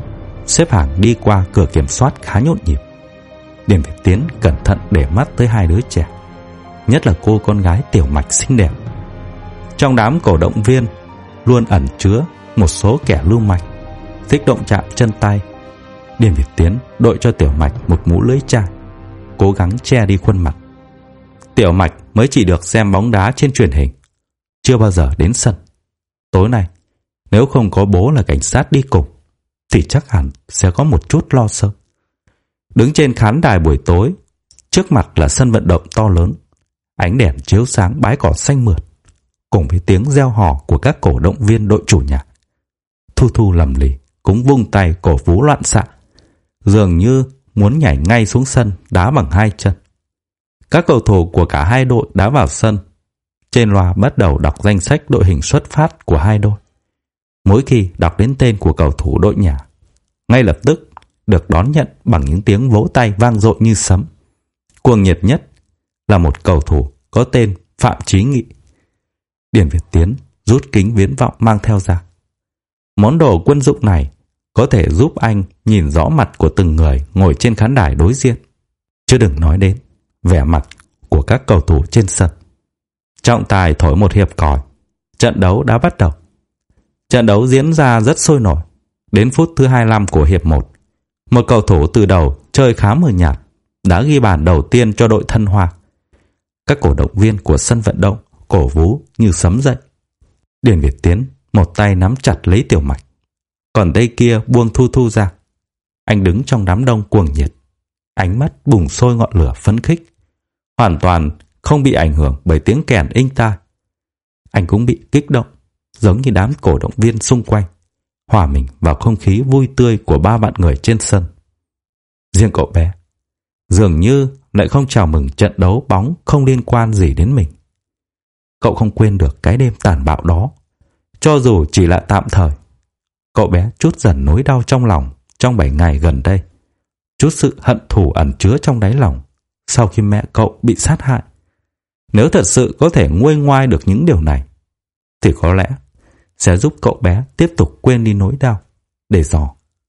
xếp hàng đi qua cửa kiểm soát khá nhộn nhịp. Điền Việt Tiến cẩn thận để mắt tới hai đứa trẻ, nhất là cô con gái Tiểu Mạch xinh đẹp. Trong đám cổ động viên luôn ẩn chứa một số kẻ lưu manh, thích động chạm chân tay. Điền Việt Tiến đội cho Tiểu Mạch một mũ lưỡi chai, cố gắng che đi khuôn mặt. Tiểu Mạch mới chỉ được xem bóng đá trên truyền hình, chưa bao giờ đến sân. Tối nay nếu không có bố là cảnh sát đi cùng thì chắc hẳn sẽ có một chút lo sợ. Đứng trên khán đài buổi tối, trước mặt là sân vận động to lớn, ánh đèn chiếu sáng bãi cỏ xanh mượt, cùng với tiếng reo hò của các cổ động viên đội chủ nhà. Thu Thu lầm lì cũng vung tay cổ vũ loạn xạ, dường như muốn nhảy ngay xuống sân đá bằng hai chân. Các cầu thủ của cả hai đội đã vào sân. Trên loa bắt đầu đọc danh sách đội hình xuất phát của hai đội. Mỗi khi đọc đến tên của cầu thủ đội nhà, ngay lập tức được đón nhận bằng những tiếng vỗ tay vang dội như sấm. Cuồng nhiệt nhất là một cầu thủ có tên Phạm Chí Nghị. Điền Việt Tiến rút kính viễn vọng mang theo ra. Món đồ quân dụng này có thể giúp anh nhìn rõ mặt của từng người ngồi trên khán đài đối diện, chứ đừng nói đến vẻ mặt của các cầu thủ trên sân. Trọng tài thổi một hiệp còi, trận đấu đã bắt đầu. Trận đấu diễn ra rất sôi nổi. Đến phút thứ hai mươi lăm của hiệp một, một cầu thủ từ đầu chơi khá mờ nhạt đã ghi bàn đầu tiên cho đội Thân Hoa. Các cổ động viên của sân vận động cổ vũ như sấm dậy. Điền Việt Tiến một tay nắm chặt lấy Tiểu Mạch, còn tay kia buông Thu Thu ra. Anh đứng trong đám đông cuồng nhiệt, ánh mắt bùng sôi ngọn lửa phấn khích, hoàn toàn không bị ảnh hưởng bởi tiếng kèn inh tai. Anh cũng bị kích động, giống như đám cổ động viên xung quanh, hòa mình vào không khí vui tươi của ba vạn người trên sân. Riêng cậu bé dường như lại không chào mừng trận đấu bóng không liên quan gì đến mình. Cậu không quên được cái đêm tàn bạo đó, cho dù chỉ là tạm thời. Cậu bé trút dần nỗi đau trong lòng trong bảy ngày gần đây, chút sự hận thù ẩn chứa trong đáy lòng sau khi mẹ cậu bị sát hại. Nếu thật sự có thể nguôi ngoai được những điều này, thì có lẽ sẽ giúp cậu bé tiếp tục quên đi nỗi đau, để dò,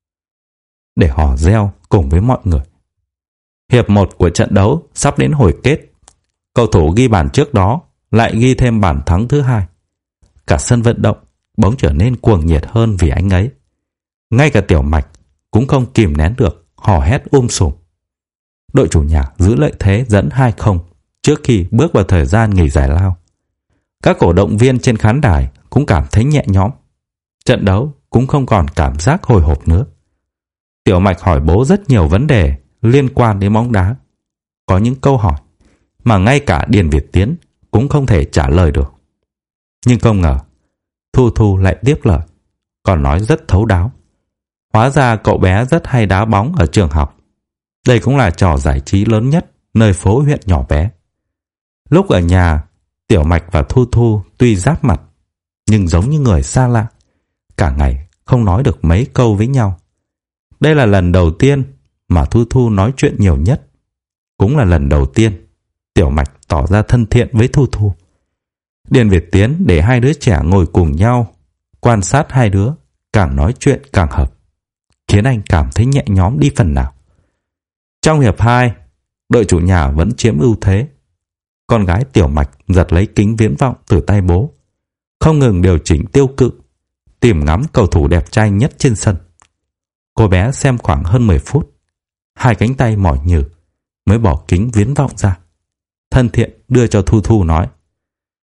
để hò reo cùng với mọi người. Hiệp một của trận đấu sắp đến hồi kết. Cầu thủ ghi bàn trước đó lại ghi thêm bàn thắng thứ hai. Cả sân vận động bỗng trở nên cuồng nhiệt hơn vì anh ấy. Ngay cả Tiểu Mạch cũng không kìm nén được, hò hét um sùm. Đội chủ nhà giữ lợi thế dẫn hai không trước khi bước vào thời gian nghỉ giải lao. Các cổ động viên trên khán đài cũng cảm thấy nhẹ nhõm. Trận đấu cũng không còn cảm giác hồi hộp nữa. Tiểu Mạch hỏi bố rất nhiều vấn đề liên quan đến bóng đá. Có những câu hỏi mà ngay cả Điền Việt Tiến cũng không thể trả lời được. Nhưng không ngờ Thu Thu lại tiếp lời, còn nói rất thấu đáo. Hóa ra cậu bé rất hay đá bóng ở trường học. Đây cũng là trò giải trí lớn nhất nơi phố huyện nhỏ bé. Lúc ở nhà, Tiểu Mạch và Thu Thu tuy giáp mặt, nhưng giống như người xa lạ, cả ngày không nói được mấy câu với nhau. Đây là lần đầu tiên mà Thu Thu nói chuyện nhiều nhất. Cũng là lần đầu tiên Tiểu Mạch tỏ ra thân thiện với Thu Thu. Điền Việt Tiến để hai đứa trẻ ngồi cùng nhau, quan sát hai đứa, càng nói chuyện càng hợp, khiến anh cảm thấy nhẹ nhõm đi phần nào. Trong hiệp hai, đội chủ nhà vẫn chiếm ưu thế. Con gái Tiểu Mạch giật lấy kính viễn vọng từ tay bố, không ngừng điều chỉnh tiêu cự, tìm ngắm cầu thủ đẹp trai nhất trên sân. Cô bé xem khoảng hơn mười phút, hai cánh tay mỏi nhừ mới bỏ kính viễn vọng ra, thân thiện đưa cho Thu Thu nói: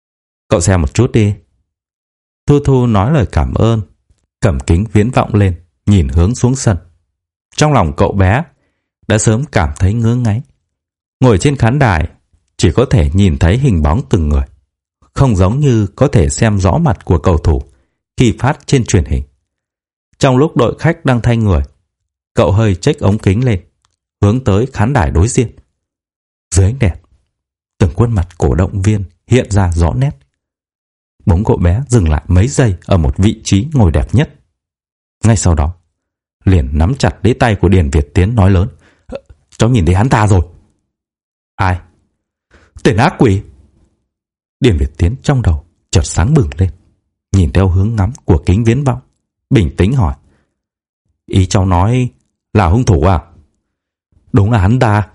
Cậu xem một chút đi. Thu Thu nói lời cảm ơn, cầm kính viễn vọng lên, nhìn hướng xuống sân. Trong lòng cậu bé đã sớm cảm thấy ngứa ngáy. Ngồi trên khán đài, chỉ có thể nhìn thấy hình bóng từng người, không giống như có thể xem rõ mặt của cầu thủ khi phát trên truyền hình. Trong lúc đội khách đang thay người, cậu hơi chếch ống kính lên, hướng tới khán đài đối diện. Dưới ánh đèn, từng khuôn mặt cổ động viên hiện ra rõ nét. Bóng cậu bé dừng lại mấy giây ở một vị trí ngồi đẹp nhất. Ngay sau đó, liền nắm chặt lấy tay của Điền Việt Tiến nói lớn: "Cháu nhìn thấy hắn ta rồi." "Ai?" "Tên ác quỷ." Điền Việt Tiến trong đầu chợt sáng bừng lên, nhìn theo hướng ngắm của kính viễn vọng, bình tĩnh hỏi: "Ý cháu nói là hung thủ à?" "Đúng là hắn ta."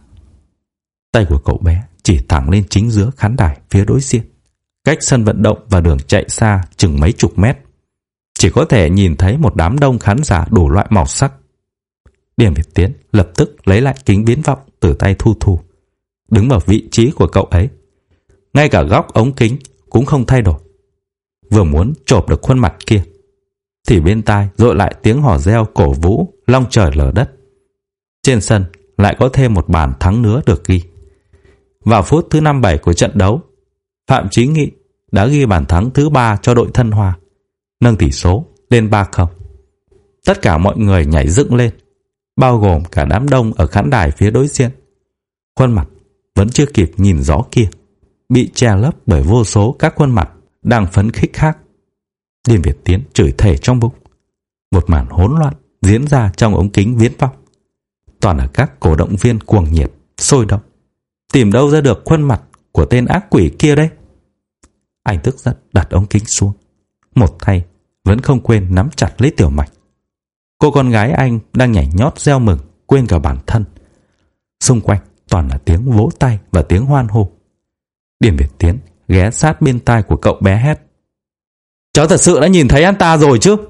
Tay của cậu bé chỉ thẳng lên chính giữa khán đài phía đối diện, cách sân vận động và đường chạy xa chừng mấy chục mét. Chỉ có thể nhìn thấy một đám đông khán giả đủ loại màu sắc. Điền Việt Tiến lập tức lấy lại kính viễn vọng từ tay Thu Thu, đứng vào vị trí của cậu ấy. Ngay cả góc ống kính cũng không thay đổi. Vừa muốn chộp được khuôn mặt kia, thì bên tai dội lại tiếng hò reo cổ vũ long trời lở đất. Trên sân lại có thêm một bàn thắng nữa được ghi. Vào phút thứ năm bảy của trận đấu, Phạm Chí Nghị đã ghi bàn thắng thứ ba cho đội Thân Hoa, nâng tỷ số lên ba không. Tất cả mọi người nhảy dựng lên, bao gồm cả đám đông ở khán đài phía đối diện. Khuôn mặt vẫn chưa kịp nhìn rõ kia bị che lấp bởi vô số các khuôn mặt đang phấn khích khác. Điền Việt Tiến chửi thề trong bụng. Một màn hỗn loạn diễn ra trong ống kính viễn vọng. Toàn là các cổ động viên cuồng nhiệt, sôi động. Tìm đâu ra được khuôn mặt của tên ác quỷ kia đấy? Anh tức giận đặt ống kính xuống, một tay vẫn không quên nắm chặt lấy Tiểu Mạch. Cô con gái anh đang nhảy nhót reo mừng, quên cả bản thân. Xung quanh toàn là tiếng vỗ tay và tiếng hoan hô. Điền Việt Tiến ghé sát bên tai của cậu bé hét: "Cháu thật sự đã nhìn thấy anh ta rồi chứ?"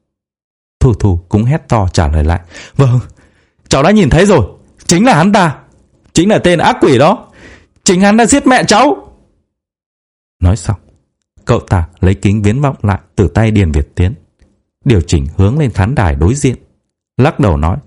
Thu Thu cũng hét to trả lời lại: "Vâng, cháu đã nhìn thấy rồi. Chính là hắn ta. Chính là tên ác quỷ đó. Chính hắn đã giết mẹ cháu." Nói xong, cậu ta lấy kính viễn vọng lại từ tay Điền Việt Tiến, điều chỉnh hướng lên khán đài đối diện, lắc đầu nói: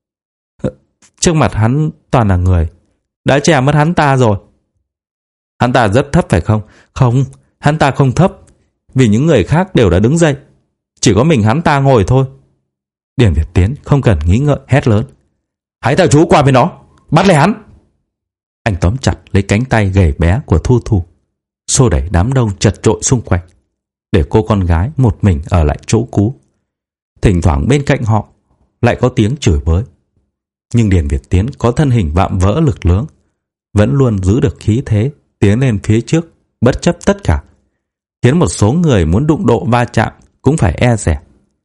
"Trước mặt hắn toàn là người. Đã chè mất hắn ta rồi." "Hắn ta rất thấp phải không?" "Không, hắn ta không thấp, vì những người khác đều đã đứng dậy. Chỉ có mình hắn ta ngồi thôi." Điền Việt Tiến không cần nghĩ ngợi hét lớn: "Hãy theo chú qua bên đó, bắt lấy hắn." Anh tóm chặt lấy cánh tay gầy bé của Thu Thu, xô đẩy đám đông chật chội xung quanh, để cô con gái một mình ở lại chỗ cũ. Thỉnh thoảng bên cạnh họ lại có tiếng chửi bới, nhưng Điền Việt Tiến có thân hình vạm vỡ lực lưỡng, vẫn luôn giữ được khí thế tiến lên phía trước bất chấp tất cả, khiến một số người muốn đụng độ va chạm cũng phải e dè.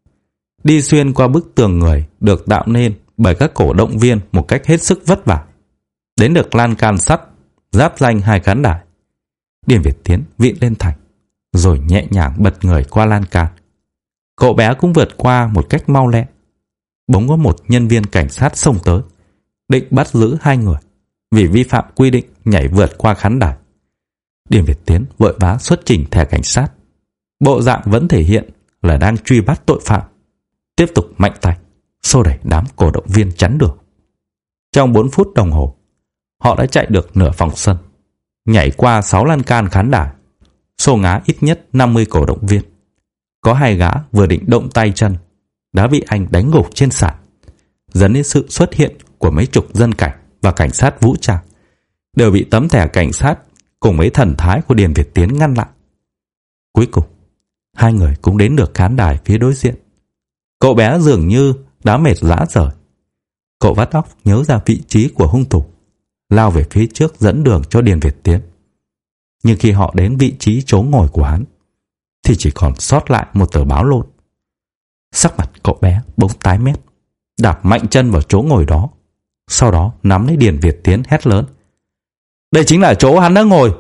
Đi xuyên qua bức tường người được tạo nên bởi các cổ động viên một cách hết sức vất vả, đến được lan can sắt giáp ranh hai khán đài. Điền Việt Tiến vịn lên thành, rồi nhẹ nhàng bật người qua lan can. Cậu bé cũng vượt qua một cách mau lẹ. Bỗng có một nhân viên cảnh sát xông tới, định bắt giữ hai người vì vi phạm quy định nhảy vượt qua khán đài. Điền Việt Tiến vội vã xuất trình thẻ cảnh sát, bộ dạng vẫn thể hiện là đang truy bắt tội phạm, tiếp tục mạnh tay xô đẩy đám cổ động viên chắn đường. Trong bốn phút đồng hồ, họ đã chạy được nửa vòng sân, nhảy qua sáu lan can khán đài, xô ngã ít nhất năm mươi cổ động viên. Có hai gã vừa định động tay chân đã bị anh đánh gục trên sàn, dẫn đến sự xuất hiện của mấy chục dân cảnh và cảnh sát vũ trang, đều bị tấm thẻ cảnh sát cùng mấy thần thái của Điền Việt Tiến ngăn lại. Cuối cùng, hai người cũng đến được khán đài phía đối diện. Cậu bé dường như đã mệt rã rời. Cậu vắt óc nhớ ra vị trí của hung thủ, lao về phía trước dẫn đường cho Điền Việt Tiến. Nhưng khi họ đến vị trí chỗ ngồi của hắn, thì chỉ còn sót lại một tờ báo lộn. Sắc mặt cậu bé bỗng tái mét, đạp mạnh chân vào chỗ ngồi đó, sau đó nắm lấy Điền Việt Tiến hét lớn: "Đây chính là chỗ hắn đã ngồi."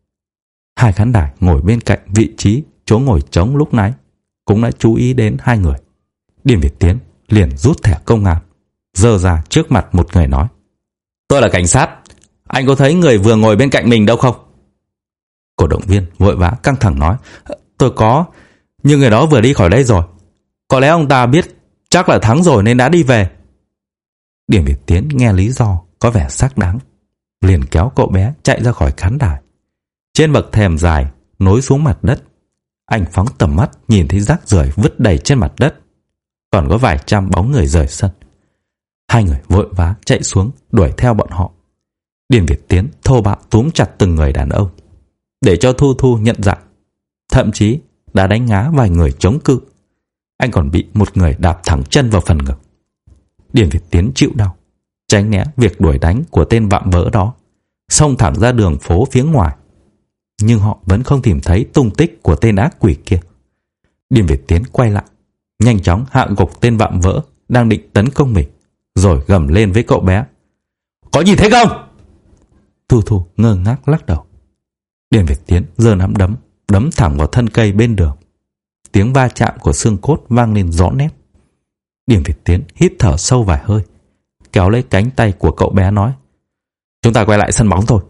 Hai khán đài ngồi bên cạnh vị trí chỗ ngồi trống lúc nãy cũng đã chú ý đến hai người. Điền Việt Tiến liền rút thẻ công an, giơ ra trước mặt một người nói: "Tôi là cảnh sát, anh có thấy người vừa ngồi bên cạnh mình đâu không?" Cổ động viên vội vã căng thẳng nói: Tôi có, nhưng người đó vừa đi khỏi đây rồi. Có lẽ ông ta biết chắc là thắng rồi nên đã đi về. Điền Việt Tiến nghe lý do có vẻ xác đáng, liền kéo cậu bé chạy ra khỏi khán đài. Trên bậc thềm dài nối xuống mặt đất, anh phóng tầm mắt nhìn thấy rác rưởi vứt đầy trên mặt đất, còn có vài trăm bóng người rời sân. Hai người vội vã chạy xuống đuổi theo bọn họ. Điền Việt Tiến thô bạo túm chặt từng người đàn ông để cho Thu Thu nhận dạng, thậm chí đã đánh ngã vài người chống cự. Anh còn bị một người đạp thẳng chân vào phần ngực. Điền Việt Tiến chịu đau, tránh né việc đuổi đánh của tên vạm vỡ đó, xông thẳng ra đường phố phía ngoài. Nhưng họ vẫn không tìm thấy tung tích của tên ác quỷ kia. Điền Việt Tiến quay lại, nhanh chóng hạ gục tên vạm vỡ đang định tấn công mình, rồi gầm lên với cậu bé: Có nhìn thấy không? Thu Thu ngơ ngác lắc đầu. Điền Việt Tiến giơ nắm đấm đấm thẳng vào thân cây bên đường. Tiếng va chạm của xương cốt vang lên rõ nét. Điền Việt Tiến hít thở sâu vài hơi, kéo lấy cánh tay của cậu bé nói: Chúng ta quay lại sân bóng thôi.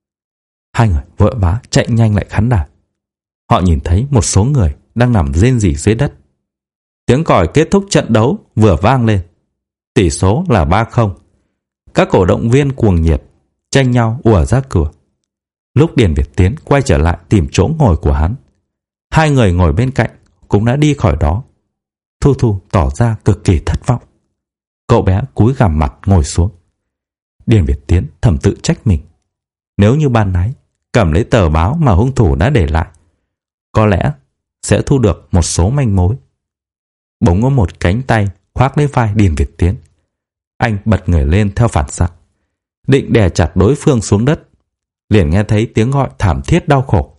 Hai người vội vã chạy nhanh lại khán đài. Họ nhìn thấy một số người đang nằm rên rỉ dưới đất. Tiếng còi kết thúc trận đấu vừa vang lên. Tỷ số là ba không. Các cổ động viên cuồng nhiệt tranh nhau ùa ra cửa. Lúc Điền Việt Tiến quay trở lại tìm chỗ ngồi của hắn, hai người ngồi bên cạnh cũng đã đi khỏi đó. Thu Thu tỏ ra cực kỳ thất vọng. Cậu bé cúi gằm mặt ngồi xuống. Điền Việt Tiến thầm tự trách mình. Nếu như ban nãy cầm lấy tờ báo mà hung thủ đã để lại, có lẽ sẽ thu được một số manh mối. Bỗng có một cánh tay khoác lấy vai Điền Việt Tiến. Anh bật người lên theo phản xạ, định đè chặt đối phương xuống đất. Liền nghe thấy tiếng gọi thảm thiết đau khổ: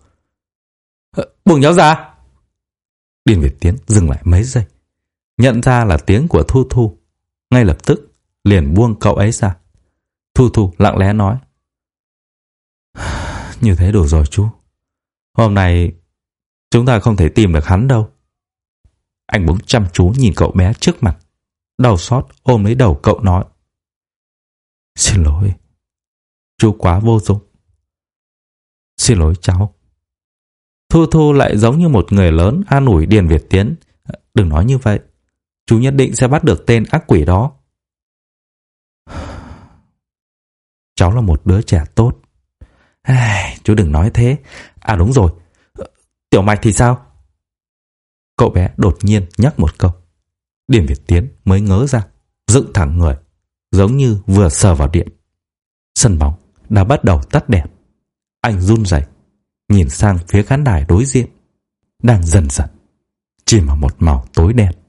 Buông nhau ra! Điền Việt Tiến dừng lại mấy giây, nhận ra là tiếng của Thu Thu. Ngay lập tức liền buông cậu ấy ra. Thu Thu lặng lẽ nói: Như thế đủ rồi chú. Hôm nay chúng ta không thể tìm được hắn đâu. Anh bỗng chăm chú nhìn cậu bé trước mặt, đau xót ôm lấy đầu cậu nói: Xin lỗi, chú quá vô dụng. Xin lỗi cháu. Thu Thu lại giống như một người lớn an ủi Điền Việt Tiến: Đừng nói như vậy, chú nhất định sẽ bắt được tên ác quỷ đó. Cháu là một đứa trẻ tốt. Ai, chú đừng nói thế. À đúng rồi, Tiểu Mạch thì sao? Cậu bé đột nhiên nhắc một câu. Điền Việt Tiến mới ngớ ra, dựng thẳng người, giống như vừa sờ vào điện. Sân bóng đã bắt đầu tắt đèn. Anh run rẩy nhìn sang phía khán đài đối diện, đang dần dần chìm vào một màu tối đen.